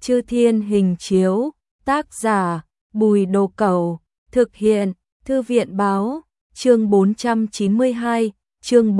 Chư Thiên Hình Chiếu, tác giả Bùi Đồ Cẩu, thực hiện Thư viện Báo, chương 492, chương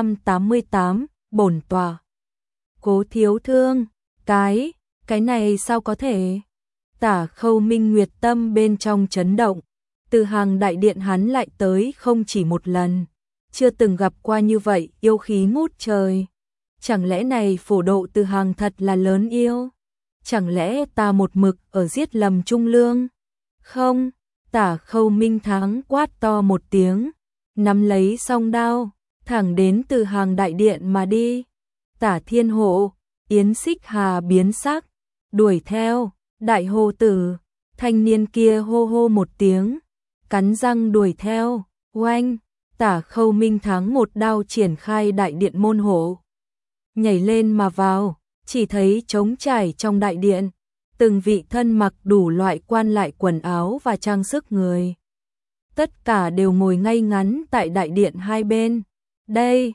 488, bổn tọa. Cố Thiếu Thương, cái này sao có thể? Tả Khâu Minh Nguyệt tâm bên trong chấn động, Từ Hàng đại điện hắn lại tới không chỉ một lần, chưa từng gặp qua như vậy yêu khí ngút trời. Chẳng lẽ này phổ độ Từ Hàng thật là lớn yêu? Chẳng lẽ ta một mực ở giết lầm trung lương? Không, Tả Khâu Minh Thắng quát to một tiếng, nắm lấy song đao, thẳng đến Từ Hàng đại điện mà đi. Tả Thiên Hộ, Yến Xích Hà biến sắc, đuổi theo. Đại Hồ Tử, thanh niên kia hô hô một tiếng, cắn răng đuổi theo. Oanh, Tả Khâu Minh Thắng một đao triển khai đại điện môn hộ, nhảy lên mà vào, chỉ thấy trống trải trong đại điện, từng vị thân mặc đủ loại quan lại quần áo và trang sức người. Tất cả đều ngồi ngay ngắn tại đại điện hai bên. Đây,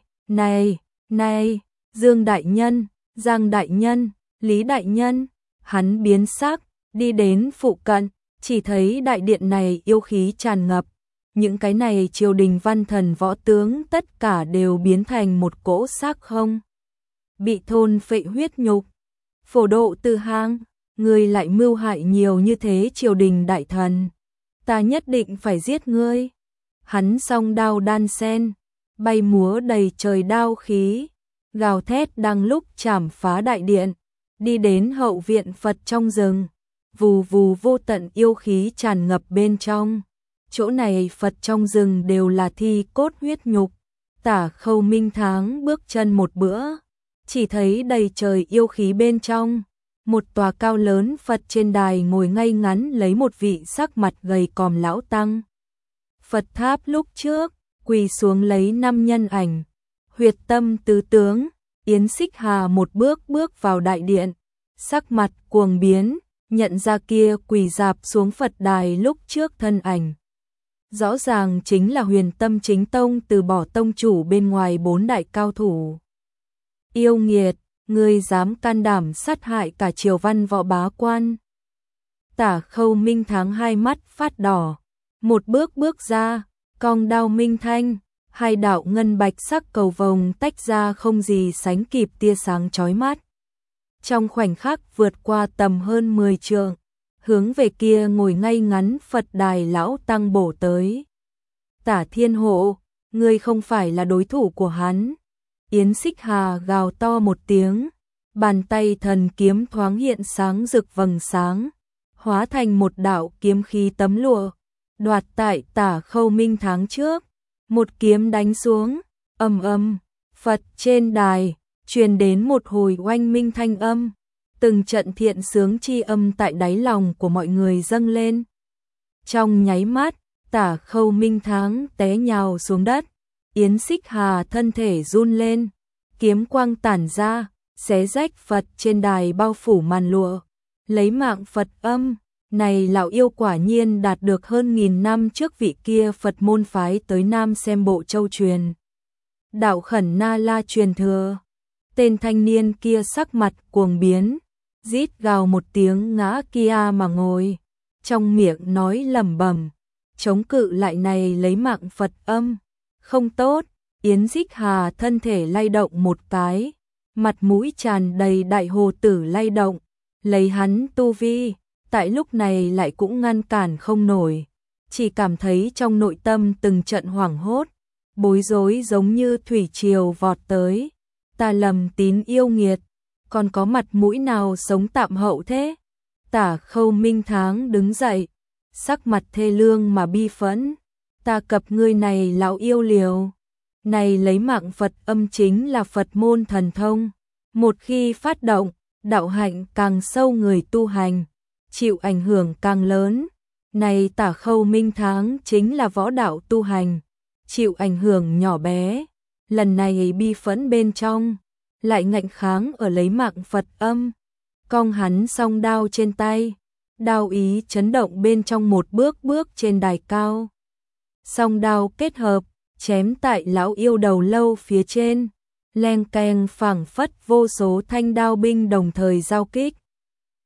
này, Dương đại nhân, Giang đại nhân, Lý đại nhân. Hắn biến sắc, đi đến phụ cận, chỉ thấy đại điện này yêu khí tràn ngập. Những cái này triều đình văn thần võ tướng tất cả đều biến thành một cỗ xác không. Bị thôn phệ huyết nhục. Phổ độ Từ Hàng, ngươi lại mưu hại nhiều như thế triều đình đại thần. Ta nhất định phải giết ngươi. Hắn song đao đan sen, bay múa đầy trời đao khí, gào thét đang lúc chảm phá đại điện. Đi đến hậu viện Phật trong rừng, vù vù vô tận yêu khí tràn ngập bên trong. Chỗ này Phật trong rừng đều là thi cốt huyết nhục. Tả Khâu Minh Thắng bước chân một bữa, chỉ thấy đầy trời yêu khí bên trong. Một tòa cao lớn Phật trên đài ngồi ngay ngắn lấy một vị sắc mặt gầy còm lão tăng. Phật tháp lúc trước, quỳ xuống lấy 5 nhân ảnh. Huyệt Tâm tứ tướng, Yến Xích Hà một bước vào đại điện, sắc mặt cuồng biến, nhận ra kia quỳ dạp xuống Phật đài lúc trước thân ảnh. Rõ ràng chính là Huyền Tâm Chính Tông từ bỏ tông chủ bên ngoài 4 đại cao thủ. Yêu nghiệt, ngươi dám can đảm sát hại cả triều văn võ bá quan. Tả Khâu Minh Thắng hai mắt phát đỏ, một bước ra, cong đao minh thanh. Hai đạo ngân bạch sắc cầu vồng tách ra không gì sánh kịp tia sáng chói mắt. Trong khoảnh khắc vượt qua tầm hơn 10 trượng, hướng về kia ngồi ngay ngắn Phật đài lão tăng bổ tới. Tả Thiên Hộ, ngươi không phải là đối thủ của hắn. Yến Xích Hà gào to một tiếng, bàn tay thần kiếm thoáng hiện sáng rực vầng sáng, hóa thành một đạo kiếm khí tấm lụa, đoạt tại Tả Khâu Minh Thắng trước. Một kiếm đánh xuống, ầm, Phật trên đài, truyền đến một hồi oanh minh thanh âm, từng trận thiện sướng chi âm tại đáy lòng của mọi người dâng lên. Trong nháy mắt, Tả Khâu Minh Thắng té nhào xuống đất, Yến Xích Hà thân thể run lên, kiếm quang tản ra, xé rách Phật trên đài bao phủ màn lụa, lấy mạng Phật âm. Này lão yêu quả nhiên đạt được hơn 1000 năm trước vị kia Phật môn phái tới Nam xem bộ châu truyền. Đạo Khẩn Na La truyền thừa. Tên thanh niên kia sắc mặt cuồng biến, rít gào một tiếng ngã kia mà ngồi, trong miệng nói lẩm bẩm, chống cự lại này lấy mạng Phật âm. Không tốt, Yến Xích Hà thân thể lay động một cái, mặt mũi tràn đầy Đại Hồ Tử lay động, lấy hắn tu vi. Tại lúc này lại cũng ngăn cản không nổi, chỉ cảm thấy trong nội tâm từng trận hoảng hốt, bối rối giống như thủy triều vọt tới. Ta lầm tín yêu nghiệt, còn có mặt mũi nào sống tạm hậu thế? Tả Khâu Minh Thắng đứng dậy, sắc mặt thê lương mà bi phẫn. Ta cập ngươi này lão yêu liều, này lấy mạng Phật âm chính là Phật môn thần thông, một khi phát động, đạo hạnh càng sâu người tu hành, chịu ảnh hưởng càng lớn. Này Tả Khâu Minh Thắng chính là võ đạo tu hành, chịu ảnh hưởng nhỏ bé. Lần này bi phẫn bên trong, lại ngạnh kháng ở lấy mạng Phật âm. Cong hắn song đao trên tay, đao ý chấn động bên trong một bước trên đài cao. Song đao kết hợp, chém tại lão yêu đầu lâu phía trên, leng keng phảng phất vô số thanh đao binh đồng thời giao kích.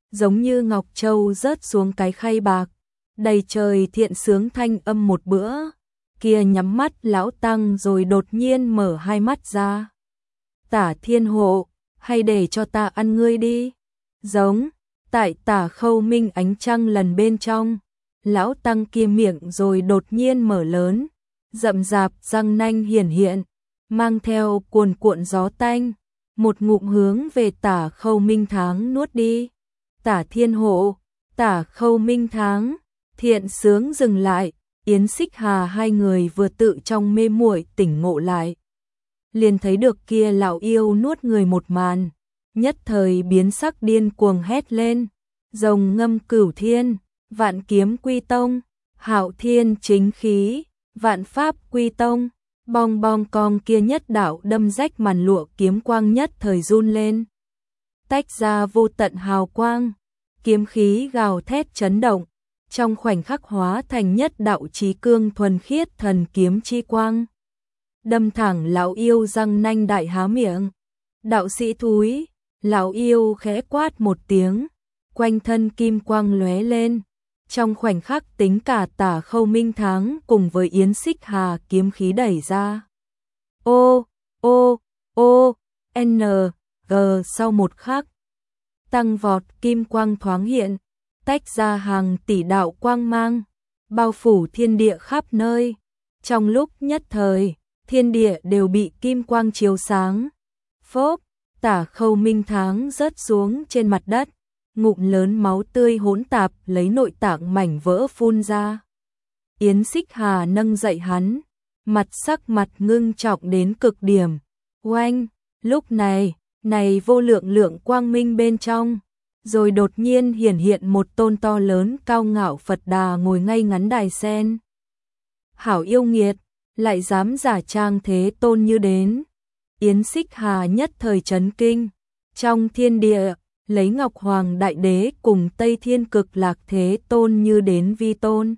giống như ngọc châu rớt xuống cái khay bạc, đầy trời thiện sướng thanh âm một bữa. Kia nhắm mắt lão tăng rồi đột nhiên mở hai mắt ra. Tả Thiên Hộ, hay để cho ta ăn ngươi đi. Giống, tại Tả Khâu Minh ánh trăng lần bên trong, lão tăng kia miệng rồi đột nhiên mở lớn, rậm rạp răng nanh hiển hiện, mang theo cuồn cuộn gió tanh, một ngụm hướng về Tả Khâu Minh Tháng nuốt đi. Tả Thiên Hộ, Tả Khâu Minh Tháng, thiện sướng dừng lại, Yến Xích Hà hai người vừa tự trong mê muội tỉnh ngộ lại. Liền thấy được kia lão yêu nuốt người một màn, nhất thời biến sắc điên cuồng hét lên, rồng ngâm cửu thiên, vạn kiếm quy tông, hạo thiên chính khí, vạn pháp quy tông, bong bong cong kia nhất đạo đâm rách màn lụa kiếm quang nhất thời run lên. Tách ra vô tận hào quang, kiếm khí gào thét chấn động, trong khoảnh khắc hóa thành nhất đạo chí cương thuần khiết thần kiếm chi quang. Đâm thẳng lão yêu răng nanh đại há miệng. Đạo sĩ thúi, lão yêu khẽ quát một tiếng, quanh thân kim quang lóe lên. Trong khoảnh khắc tính cả Tả Khâu Minh Tháng cùng với Yến Xích Hà kiếm khí đẩy ra. Ô, ô, ô, n, g sau một khắc. Tăng vọt kim quang thoáng hiện, tách ra hàng tỷ đạo quang mang, bao phủ thiên địa khắp nơi. Trong lúc nhất thời, thiên địa đều bị kim quang chiếu sáng. Phốp, Tả Khâu Minh Tháng rớt xuống trên mặt đất, ngụm lớn máu tươi hỗn tạp lấy nội tạng mảnh vỡ phun ra. Yến Xích Hà nâng dậy hắn, sắc mặt ngưng trọng đến cực điểm. Oanh, lúc này vô lượng lượng quang minh bên trong, rồi đột nhiên hiển hiện một tôn to lớn cao ngạo Phật Đà ngồi ngay ngắn đài sen. Hảo yêu nghiệt, lại dám giả trang thế tôn như đến. Yến Xích Hà nhất thời chấn kinh, trong thiên địa, lấy Ngọc Hoàng Đại Đế cùng Tây Thiên Cực Lạc Thế Tôn như đến vi tôn.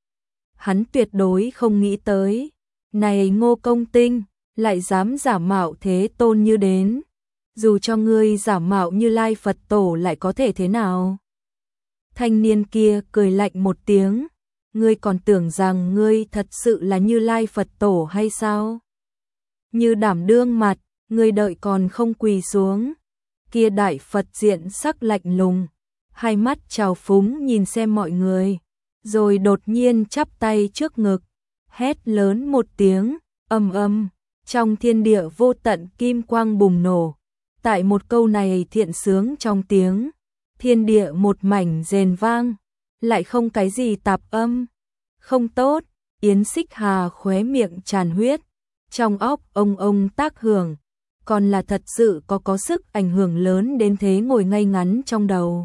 Hắn tuyệt đối không nghĩ tới, này Ngô Công Tinh, lại dám giả mạo thế tôn như đến. Dù cho ngươi giả mạo Như Lai Phật Tổ lại có thể thế nào? Thanh niên kia cười lạnh một tiếng, ngươi còn tưởng rằng ngươi thật sự là Như Lai Phật Tổ hay sao? Như đảm đương mặt, ngươi đợi còn không quỳ xuống. Kia đại Phật diện sắc lạnh lùng, hai mắt trào phúng nhìn xem mọi người, rồi đột nhiên chắp tay trước ngực, hét lớn một tiếng, ầm ầm, trong thiên địa vô tận kim quang bùng nổ. Tại một câu này thiện sướng trong tiếng, thiên địa một mảnh rền vang, lại không cái gì tạp âm. Không tốt, Yến Xích Hà khóe miệng tràn huyết, trong óc ông tác hưởng, còn là thật sự có sức ảnh hưởng lớn đến thế ngồi ngay ngắn trong đầu.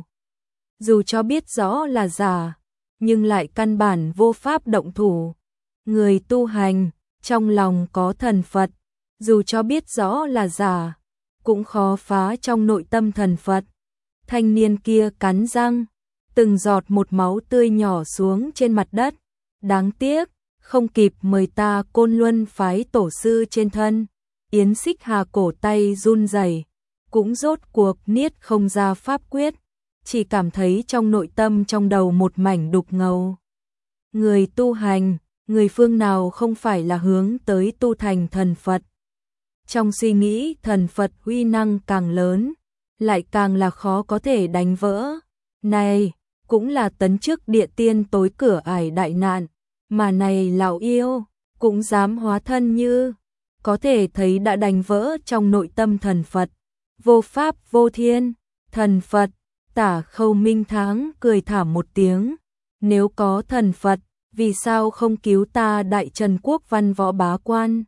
Dù cho biết rõ là giả, nhưng lại căn bản vô pháp động thủ. Người tu hành, trong lòng có thần Phật, dù cho biết rõ là giả, cũng khó phá trong nội tâm thần Phật. Thanh niên kia cắn răng, từng giọt một máu tươi nhỏ xuống trên mặt đất. Đáng tiếc, không kịp mời ta Côn Luân phái tổ sư trên thân. Yến Xích Hà cổ tay run rẩy, cũng rốt cuộc niết không ra pháp quyết, chỉ cảm thấy trong nội tâm trong đầu một mảnh đục ngầu. Người tu hành, người phương nào không phải là hướng tới tu thành thần Phật. Trong suy nghĩ thần Phật uy năng càng lớn, lại càng là khó có thể đánh vỡ. Này, cũng là tấn chức địa tiên tối cửa ải đại nạn, mà này lão yêu, cũng dám hóa thân như, có thể thấy đã đánh vỡ trong nội tâm thần Phật. Vô pháp vô thiên, thần Phật, Tả Khâu Minh Tháng cười thảm một tiếng, nếu có thần Phật, vì sao không cứu ta Đại Trần Quốc văn võ bá quan?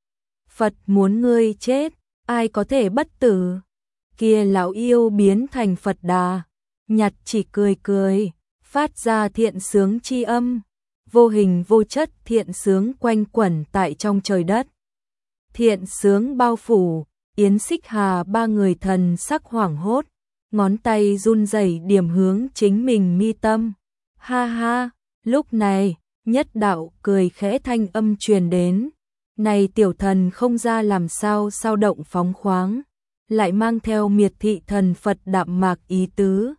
Phật muốn ngươi chết, ai có thể bất tử? Kia lão yêu biến thành Phật Đà, nhặt chỉ cười, phát ra thiện sướng chi âm, vô hình vô chất thiện sướng quanh quẩn tại trong trời đất. Thiện sướng bao phủ, Yến Xích Hà ba người thần sắc hoảng hốt, ngón tay run rẩy điểm hướng chính mình mi tâm. Ha ha, lúc này, nhất đạo cười khẽ thanh âm truyền đến. Này tiểu thần không ra làm sao sao động phóng khoáng, lại mang theo miệt thị thần Phật đạm mạc ý tứ.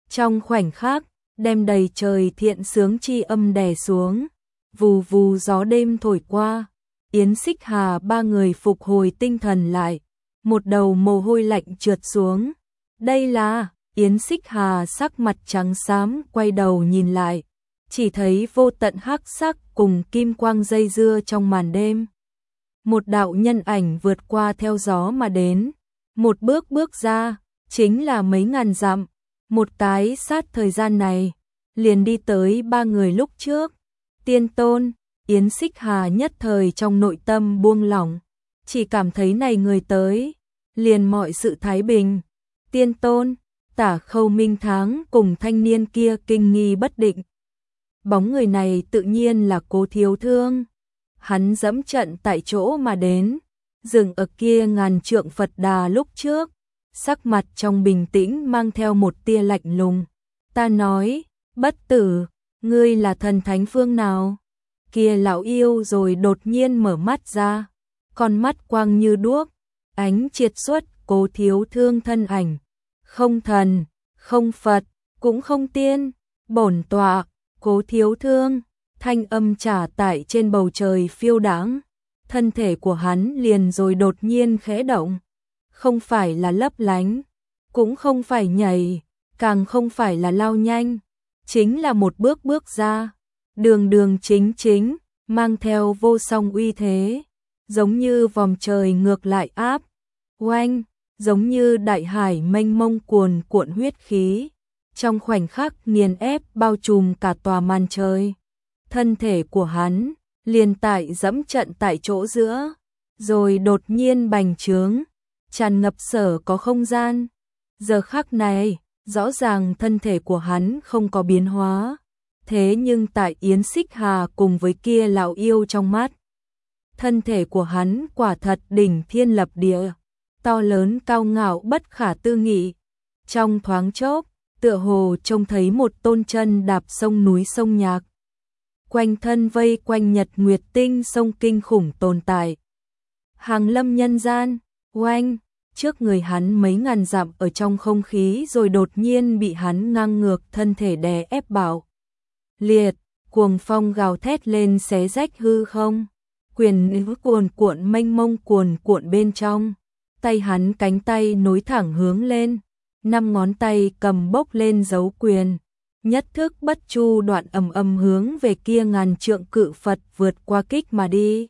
Trong khoảnh khắc, đem đầy trời thiện sướng chi âm đè xuống, vù vù gió đêm thổi qua, Yến Xích Hà ba người phục hồi tinh thần lại, một đầu mồ hôi lạnh trượt xuống. Đây là, Yến Xích Hà sắc mặt trắng xám quay đầu nhìn lại, chỉ thấy vô tận hắc sắc cùng kim quang dây dưa trong màn đêm. Một đạo nhân ảnh vượt qua theo gió mà đến, một bước bước ra, chính là mấy ngàn dặm, một cái sát thời gian này, liền đi tới ba người lúc trước. Tiên Tôn, Yến Xích Hà nhất thời trong nội tâm buông lỏng, chỉ cảm thấy này người tới, liền mọi sự thái bình. Tiên Tôn, Tả Khâu Minh Tháng cùng thanh niên kia kinh nghi bất định. Bóng người này tự nhiên là Cố Thiếu Thương. Hắn dẫm trận tại chỗ mà đến, dừng ở kia ngàn trượng Phật Đà lúc trước, sắc mặt trong bình tĩnh mang theo một tia lạnh lùng. Ta nói, bất tử, ngươi là thần thánh phương nào? Kia lão yêu rồi đột nhiên mở mắt ra, con mắt quang như đuốc, ánh triệt xuất Cố Thiếu Thương thân ảnh. Không thần, không Phật, cũng không tiên, bổn tọa, Cố Thiếu Thương, thanh âm trả tại trên bầu trời phiêu đãng, thân thể của hắn liền rồi đột nhiên khẽ động, không phải là lấp lánh, cũng không phải nhảy, càng không phải là lao nhanh, chính là một bước bước ra, đường đường chính chính, mang theo vô song uy thế, giống như vòm trời ngược lại áp, oanh, giống như đại hải mênh mông cuồn cuộn huyết khí, trong khoảnh khắc nghiền ép bao trùm cả tòa màn trời. Thân thể của hắn liền tại dẫm trận tại chỗ giữa, rồi đột nhiên bành trướng, tràn ngập sở có không gian. Giờ khắc này, rõ ràng thân thể của hắn không có biến hóa, thế nhưng tại Yến Xích Hà cùng với kia lão yêu trong mắt, thân thể của hắn quả thật đỉnh thiên lập địa, to lớn cao ngạo bất khả tư nghị. Trong thoáng chốc, tựa hồ trông thấy một tôn chân đạp sông núi sông nhạc, quanh thân vây quanh nhật nguyệt tinh sông kinh khủng tồn tại. Hàng lâm nhân gian, oanh, trước người hắn mấy ngàn dặm ở trong không khí rồi đột nhiên bị hắn ngang ngược thân thể đè ép bạo liệt, cuồng phong gào thét lên xé rách hư không, quyền nữ cuồn cuộn mênh mông cuồn cuộn bên trong, tay hắn cánh tay nối thẳng hướng lên, 5 ngón tay cầm bốc lên dấu quyền. Nhất thức bất chu đoạn ầm ầm hướng về kia ngàn trượng cự Phật vượt qua kích mà đi.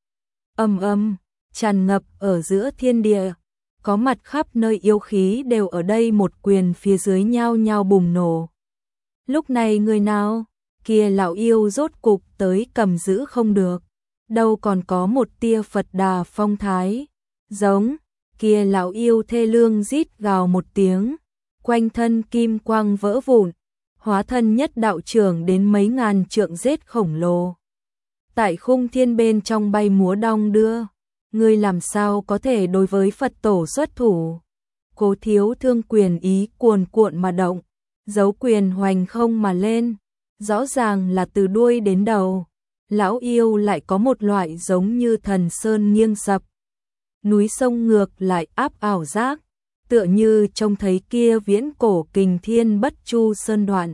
Ầm ầm, tràn ngập ở giữa thiên địa, có mặt khắp nơi yêu khí đều ở đây một quyền phía dưới nhao nhao bùng nổ. Lúc này người nào, kia lão yêu rốt cục tới cầm giữ không được, đâu còn có một tia Phật Đà phong thái, giống, kia lão yêu thê lương rít gào một tiếng, quanh thân kim quang vỡ vụn, hóa thân nhất đạo trưởng đến mấy ngàn trượng rết khổng lồ. Tại khung thiên bên trong bay múa đong đưa, ngươi làm sao có thể đối với Phật tổ xuất thủ? Cố Thiếu Thương quyền ý cuồn cuộn mà động, dấu quyền hoành không mà lên, rõ ràng là từ đuôi đến đầu. Lão yêu lại có một loại giống như thần sơn nghiêng sập, núi sông ngược lại áp ảo giác, tựa như trông thấy kia viễn cổ kình thiên bất chu sơn đoạn.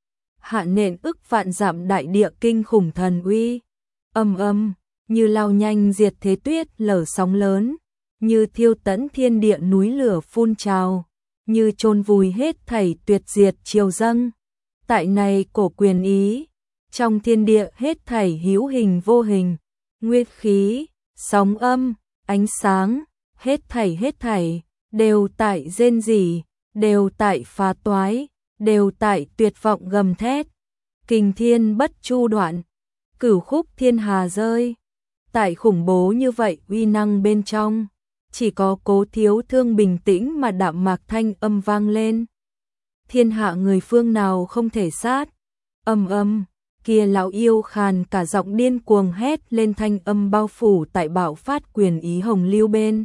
Hạ nện ức vạn dặm đại địa kinh khủng thần uy, âm âm, như lao nhanh diệt thế tuyết lở sóng lớn, như thiêu tẫn thiên địa núi lửa phun trào, như chôn vùi hết thảy tuyệt diệt triều dâng. Tại này cổ quyền ý, trong thiên địa hết thảy hữu hình vô hình, nguyên khí, sóng âm, ánh sáng, hết thảy đều tại rên rỉ, đều tại phá toái, đều tại tuyệt vọng gầm thét. Kình thiên bất chu đoạn, cửu khúc thiên hà rơi. Tại khủng bố như vậy uy năng bên trong, chỉ có Cố Thiếu Thương bình tĩnh mà đạm mạc thanh âm vang lên. Thiên hạ người phương nào không thể sát. Âm âm, kia lão yêu khàn cả giọng điên cuồng hét lên, thanh âm bao phủ tại bạo phát quyền ý hồng lưu bên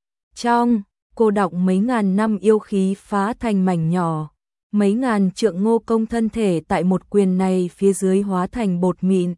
trong, cô đọng mấy ngàn năm yêu khí phá thành mảnh nhỏ, mấy ngàn trượng ngô công thân thể tại một quyền này phía dưới hóa thành bột mịn,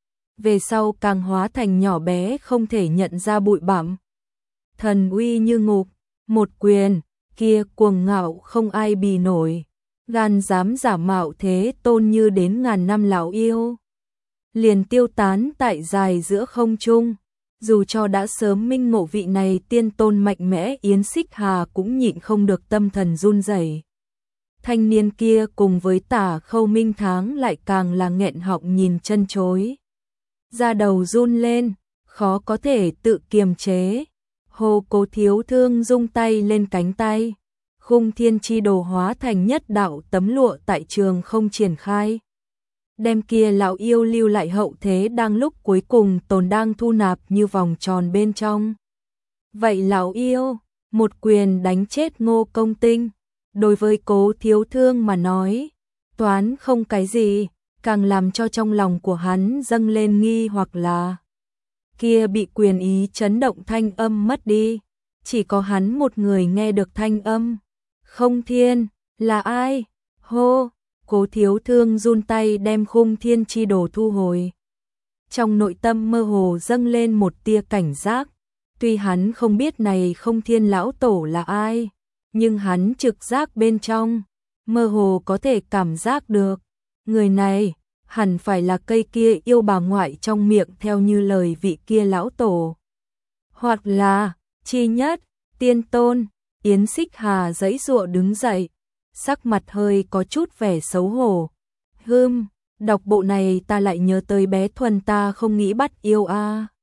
về sau càng hóa thành nhỏ bé không thể nhận ra bụi bặm. Thần uy như ngục, một quyền, kia cuồng ngạo không ai bì nổi, gan dám giả mạo Thế Tôn như đến ngàn năm lão yêu. Liền tiêu tán tại dài giữa không trung. Dù cho đã sớm minh ngộ vị này tiên tôn mạnh mẽ, Yến Xích Hà cũng nhịn không được tâm thần run rẩy. Thanh niên kia cùng với Tả Khâu Minh Tháng lại càng là nghẹn họng nhìn chân chối. Da đầu run lên, khó có thể tự kiềm chế. Hồ Cố Thiếu Thương rung tay lên cánh tay. Khung Thiên Chi Đồ hóa thành nhất đạo tấm lụa tại trường không triển khai. Đem kia lão yêu lưu lại hậu thế đang lúc cuối cùng tồn đang thu nạp như vòng tròn bên trong. Vậy lão yêu, một quyền đánh chết Ngô Công Tinh. Đối với Cố Thiếu Thương mà nói, toán không cái gì, càng làm cho trong lòng của hắn dâng lên nghi hoặc là kia bị quyền ý chấn động thanh âm mất đi. Chỉ có hắn một người nghe được thanh âm. Không Thiên, là ai? Hô! Cố Thiếu Thương run tay đem Khung Thiên Chi Đồ thu hồi. Trong nội tâm mơ hồ dâng lên một tia cảnh giác. Tuy hắn không biết này Không Thiên lão tổ là ai, nhưng hắn trực giác bên trong, mơ hồ có thể cảm giác được. Người này, hẳn phải là cây kia yêu bà ngoại trong miệng theo như lời vị kia lão tổ. Hoặc là, chi nhất, tiên tôn. Yến Xích Hà giãy giụa đứng dậy, sắc mặt hơi có chút vẻ xấu hổ. Đọc bộ này ta lại nhớ tới bé Thuần ta không nghĩ bắt yêu a.